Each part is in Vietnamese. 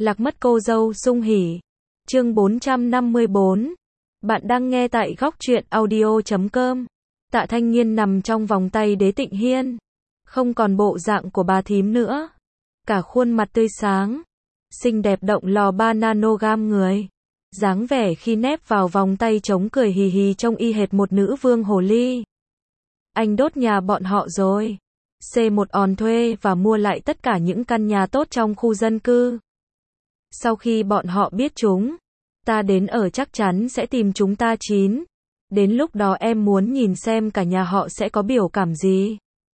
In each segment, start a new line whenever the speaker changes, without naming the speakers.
Lạc mất cô dâu sung hỉ. Chương 454. Bạn đang nghe tại góc truyện audio.com. Tạ Thanh Nghiên nằm trong vòng tay Đế Tịnh Hiên. Không còn bộ dạng của bà thím nữa. Cả khuôn mặt tươi sáng. Xinh đẹp động lò 3 nanogam người. Dáng vẻ khi nép vào vòng tay chống cười hì hì trông y hệt một nữ vương hồ ly. Anh đốt nhà bọn họ rồi. C1 on thuê và mua lại tất cả những căn nhà tốt trong khu dân cư. Sau khi bọn họ biết chúng ta đến ở chắc chắn sẽ tìm chúng ta chín. Đến lúc đó em muốn nhìn xem cả nhà họ sẽ có biểu cảm gì.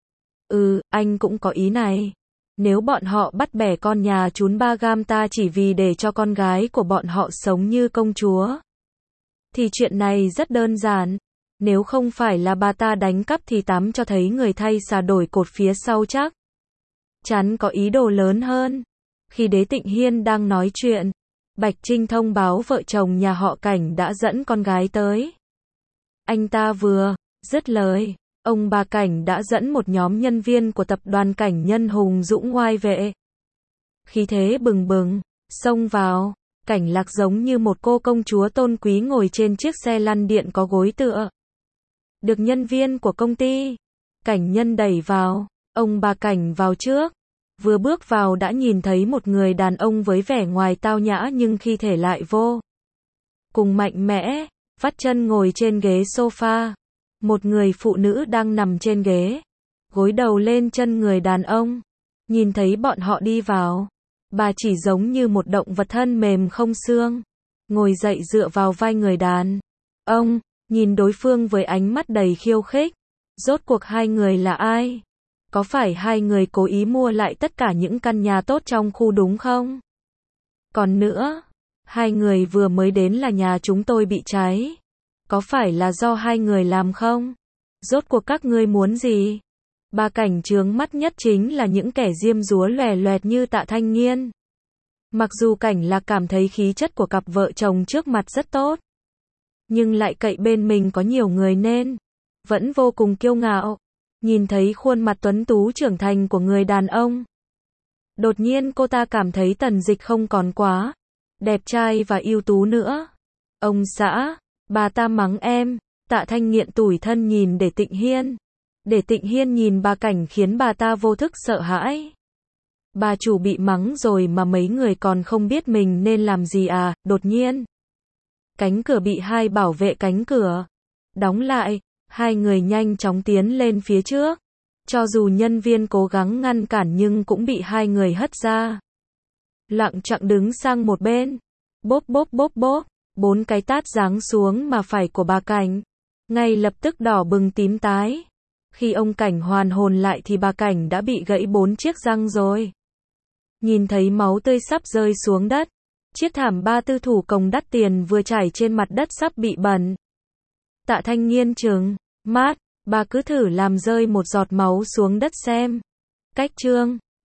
Anh cũng có ý này. Nếu bọn họ bắt bẻ con nhà chún ba gam ta chỉ vì để cho con gái của bọn họ sống như công chúa, thì chuyện này rất đơn giản. Nếu không phải là bà ta đánh cắp thì tắm cho thấy người thay xà đổi cột phía sau chắc chắn có ý đồ lớn hơn. Khi Đế Tịnh Hiên đang nói chuyện, Bạch Trinh thông báo vợ chồng nhà họ Cảnh đã dẫn con gái tới. Anh ta vừa dứt lời, ông bà Cảnh đã dẫn một nhóm nhân viên của tập đoàn Cảnh Nhân hùng dũng ngoai vệ. Khí thế bừng bừng, xông vào. Cảnh Lạc giống như một cô công chúa tôn quý ngồi trên chiếc xe lăn điện có gối tựa. Được nhân viên của công ty Cảnh Nhân đẩy vào, ông bà Cảnh vào trước. Vừa bước vào đã nhìn thấy một người đàn ông với vẻ ngoài tao nhã nhưng khi thể lại vô cùng mạnh mẽ, vắt chân ngồi trên ghế sofa. Một người phụ nữ đang nằm trên ghế, gối đầu lên chân người đàn ông. Nhìn thấy bọn họ đi vào, bà chỉ giống như một động vật thân mềm không xương, ngồi dậy dựa vào vai người đàn ông, nhìn đối phương với ánh mắt đầy khiêu khích. Rốt cuộc hai người là ai? Có phải hai người cố ý mua lại tất cả những căn nhà tốt trong khu đúng không? Còn nữa, hai người vừa mới đến là nhà chúng tôi bị cháy. Có phải là do hai người làm không? Rốt cuộc các ngươi muốn gì? Bà Cảnh chướng mắt nhất chính là những kẻ diêm dúa lòe loẹt như Tạ Thanh Nghiên. Mặc dù Cảnh Lạc cảm thấy khí chất của cặp vợ chồng trước mặt rất tốt, nhưng lại cậy bên mình có nhiều người nên vẫn vô cùng kiêu ngạo. Nhìn thấy khuôn mặt tuấn tú trưởng thành của người đàn ông, đột nhiên cô ta cảm thấy Tần Dịch không còn quá đẹp trai và ưu tú nữa. Ông xã, bà ta mắng em. Tạ Thanh Nghiện tủi thân nhìn Đế Tịnh Hiên. Đế Tịnh Hiên nhìn bà Cảnh khiến bà ta vô thức sợ hãi. Bà chủ bị mắng rồi mà mấy người còn không biết mình nên làm gì à? Đột nhiên, cánh cửa bị hai bảo vệ cánh cửa đóng lại. Hai người nhanh chóng tiến lên phía trước. Cho dù nhân viên cố gắng ngăn cản nhưng cũng bị hai người hất ra. Lặng chặng đứng sang một bên. Bốp bốp bốp bốp. 4 cái tát giáng xuống mà phải của bà Cảnh ngay lập tức đỏ bừng tím tái. Khi ông Cảnh hoàn hồn lại thì bà Cảnh đã bị gãy 4 chiếc răng rồi. Nhìn thấy máu tươi sắp rơi xuống đất. Chiếc thảm ba tư thủ công đắt tiền vừa trải trên mặt đất sắp bị bẩn. Tạ Thanh Nghiên trừng mắt, bà cứ thử làm rơi một giọt máu xuống đất xem. Cách chương